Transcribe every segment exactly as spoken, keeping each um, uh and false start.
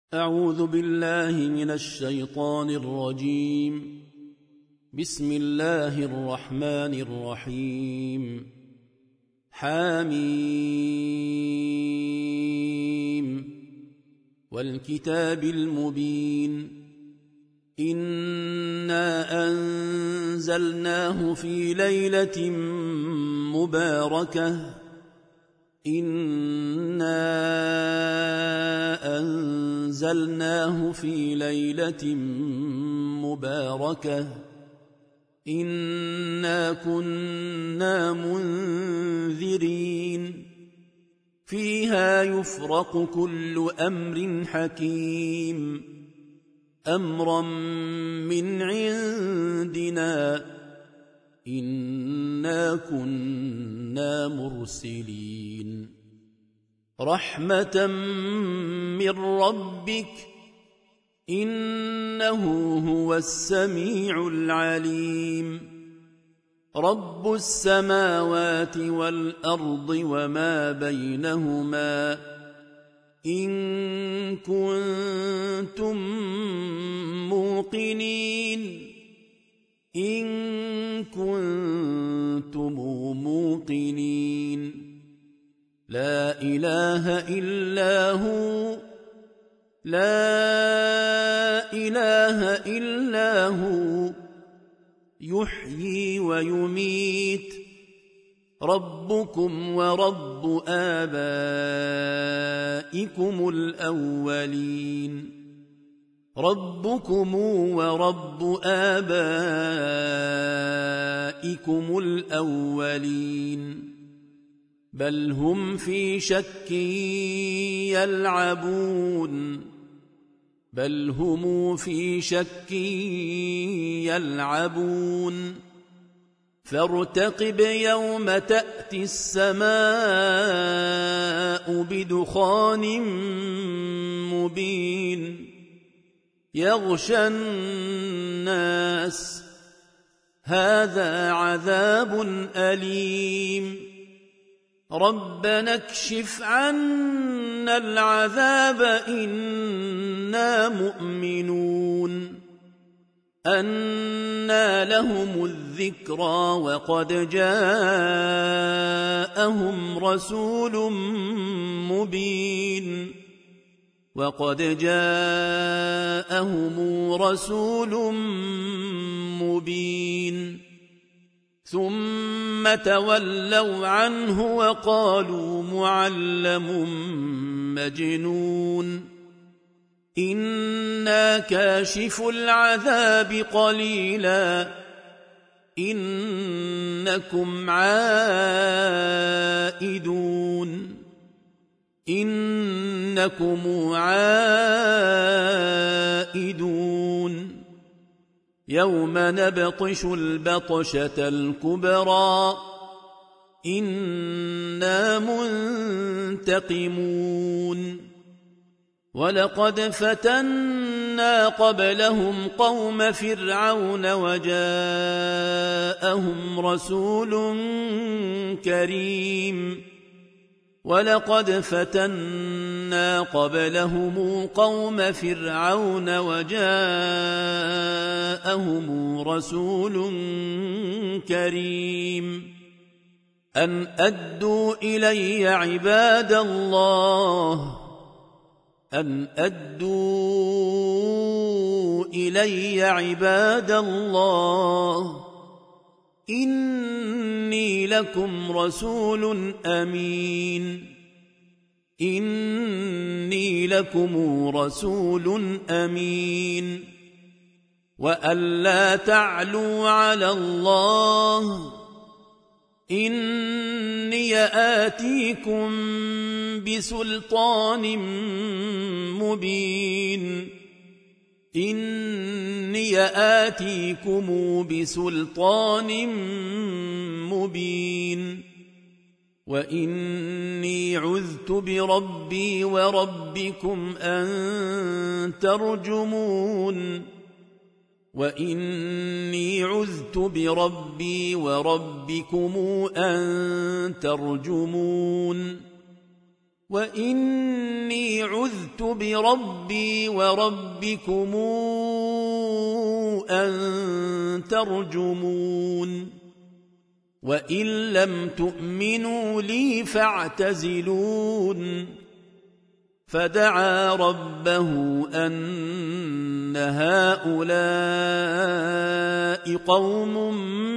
أعوذ بالله من الشيطان الرجيم. بسم الله الرحمن الرحيم. حاميم والكتاب المبين. إنا أنزلناه في ليلة مباركة إنا أنزلناه في ليلة مباركة إنا كنا منذرين فيها يفرق كل أمر حكيم أمرا من عندنا إنا كنا مرسلين رحمة من ربك إنه هو السميع العليم رب السماوات والأرض وما بينهما إن كنتم موقنين إن كنتم موقنين لا إله إلا هو لا إله إلا هو يحيي ويميت ربكم ورب آبائكم الأولين ربكم ورب آبائكم الأولين بل هم في شك يلعبون بل هم في شك يلعبون فارتقب يوم تأتي السماء بدخان مبين يغشى الناس هذا عذاب أليم ربنا اكشف عنا العذاب إنا مؤمنون أنى لهم الذكرى وقد جاءهم رسول مبين وقد جاءهم رسول مبين ثم تولوا عنه وقالوا معلم مجنون إنا كاشف العذاب قليلا إنكم عائدون إنكم عائدون يوم نبطش البطشة الكبرى إنا منتقمون ولقد فتنا قبلهم قوم فرعون وجاءهم رسول كريم ولقد فتنا قبلهم قوم فرعون وجاءهم رسول كريم أن أدوا إلي عباد الله أن أدوا إلي عباد الله إني لكم رسول أمين إني لكم رسول أمين وأن لا تعلوا على الله إني آتيكم بسلطان مبين إني آتيكم بسلطان مبين وإني عذت بربي وربكم أن ترجمون وإني عذت بربي وربكم أن ترجمون وإني عذت بربي وربكم أن ترجمون وإن لم تؤمنوا لي فاعتزلون فدعا ربه أن هؤلاء قوم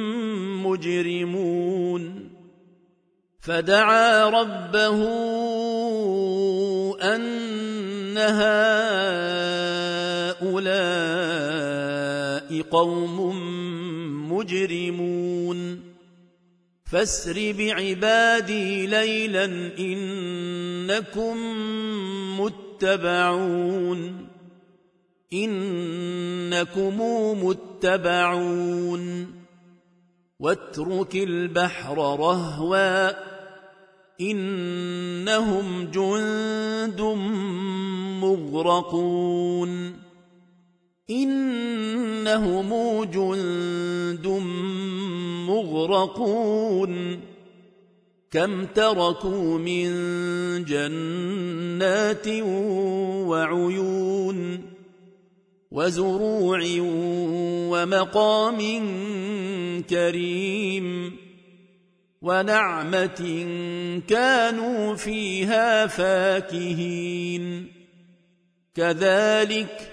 مجرمون فدعا ربه أن هؤلاء قوم مجرمون فاسر بعبادي ليلا إنكم متبعون إنكم متبعون واترك البحر رهوا إنهم جند مغرقون إنهم جند مغرقون كم تركوا من جنات وعيون وزروع ومقام كريم ونعمة كانوا فيها فاكهين كذلك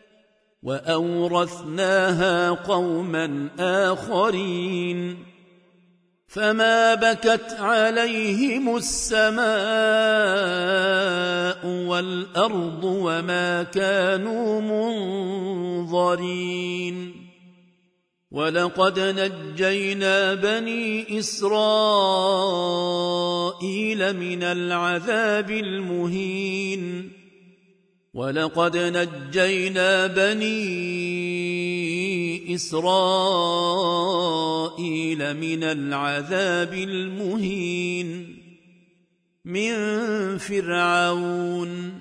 وأورثناها قوما آخرين فما بكت عليهم السماء والأرض وما كانوا منظرين ولقد نجينا بني إسرائيل من العذاب المهين ولقد نجينا بني إسرائيل من العذاب المهين من فرعون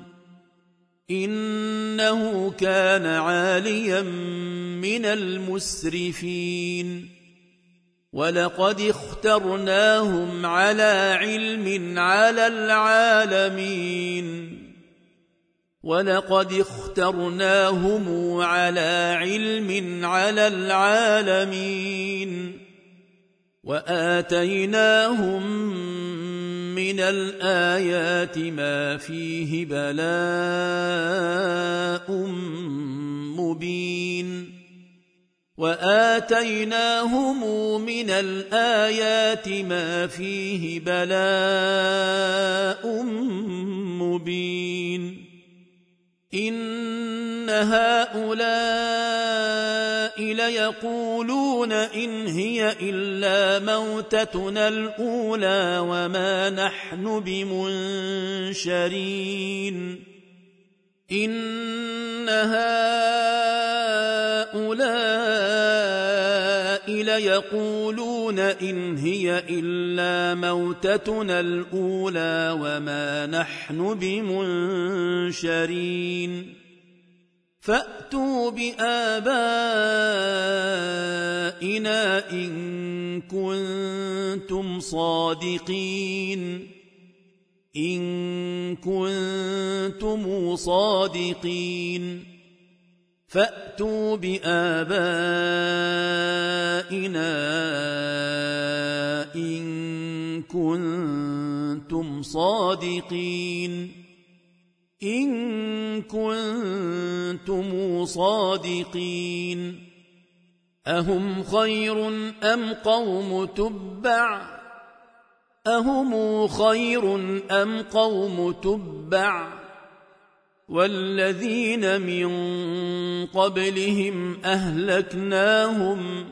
إنه كان عاليا من المسرفين ولقد اخترناهم على علم على العالمين ولقد اخترناهم على علم على العالمين وآتيناهم من الآيات ما فيه بلاء مبين وآتيناهم من الآيات ما فيه بلاء مبين إن هؤلاء ليقولون إن هي إلا موتتنا الأولى وما نحن بمنشرين إن هؤلاء ليقولون إن هي إلا موتتنا الأولى وما نحن بمنشرين فأتوا بآبائنا إن كنتم صادقين إن كنتم صادقين فأتوا بآبائنا إن كنتم صادقين إن كنتم صادقين أهم خير أم قوم تبع أهم خير أم قوم تبع والذين من قبلهم أهلكناهم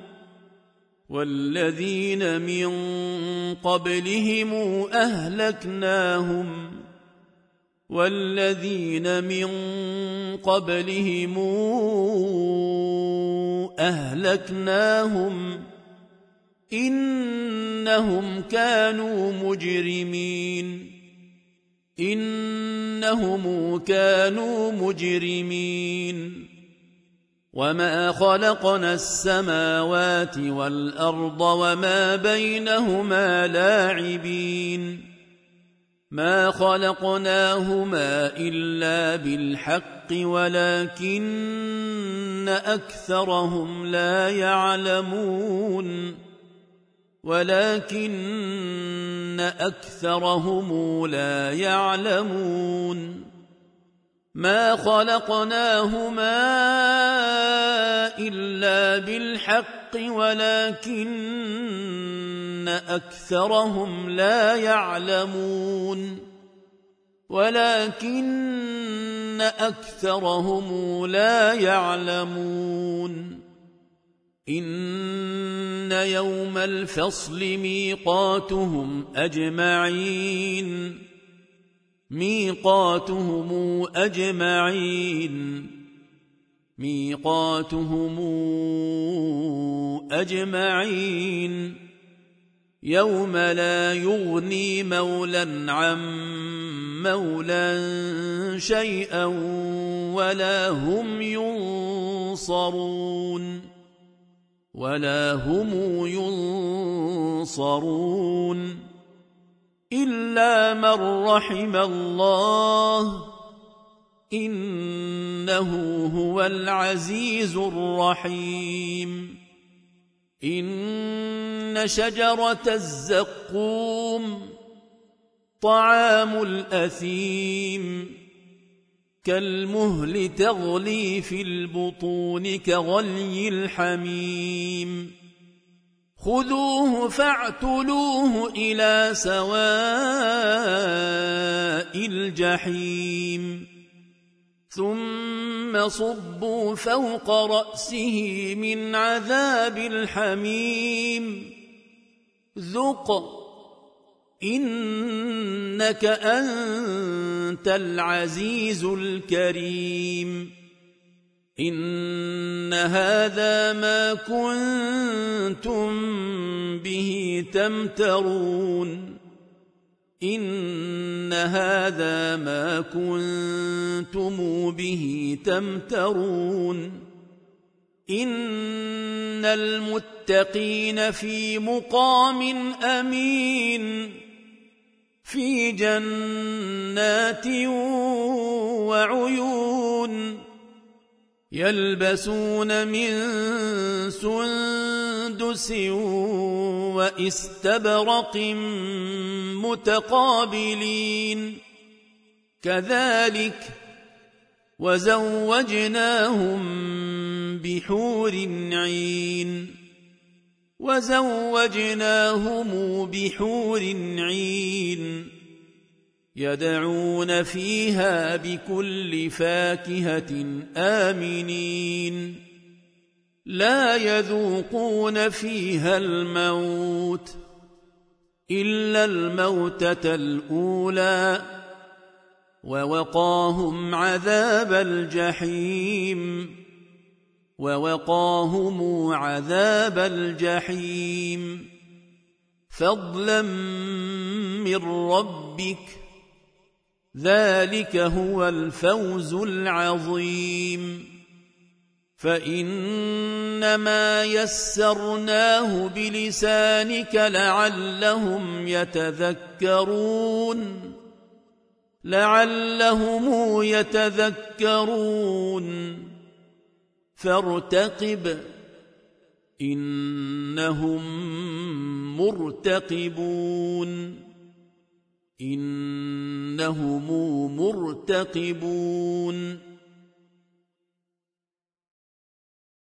والذين من قبلهم أهلكناهم والذين من قبلهم أهلكناهم إنهم كانوا مجرمين إنهم كانوا مجرمين وما خلقنا السماوات والأرض وما بينهما لاعبين ما خلقناهما إلا بالحق ولكن أكثرهم لا يعلمون ولكن أكثرهم لا يعلمون ما خلقناهما إلا بالحق ولكن أكثرهم لا يعلمون ولكن أكثرهم لا يعلمون إن يوم الفصل ميقاتهم أجمعين ميقاتهم أجمعين ميقاتهم أجمعين يوم لا يغني مولى عن مولى شيئا ولا هم ينصرون ولا هم ينصرون إلا من رحم الله إنه هو العزيز الرحيم إن شجرة الزقوم طعام الأثيم كالمهل تغلي في البطون كغلي الحميم خذوه فاعتلوه إلى سواء الجحيم ثم صبوا فوق رأسه من عذاب الحميم ذق إنك أنت العزيز الكريم إن هذا ما كنتم به تمترون إن هذا ما كنتم به تمترون إن المتقين في مقام أمين في جنات وعيون يلبسون من سندس واستبرق متقابلين كذلك وزوجناهم بحور عين وزوجناهم بحور عين يدعون فيها بكل فاكهة آمنين لا يذوقون فيها الموت إلا الموتة الأولى ووقاهم عذاب الجحيم ووقاهم عذاب الجحيم فضلا من ربك ذلك هو الفوز العظيم فإنما يسرناه بلسانك لعلهم يتذكرون لعلهم يتذكرون فارتقب إنهم مرتقبون إنهم مرتقبون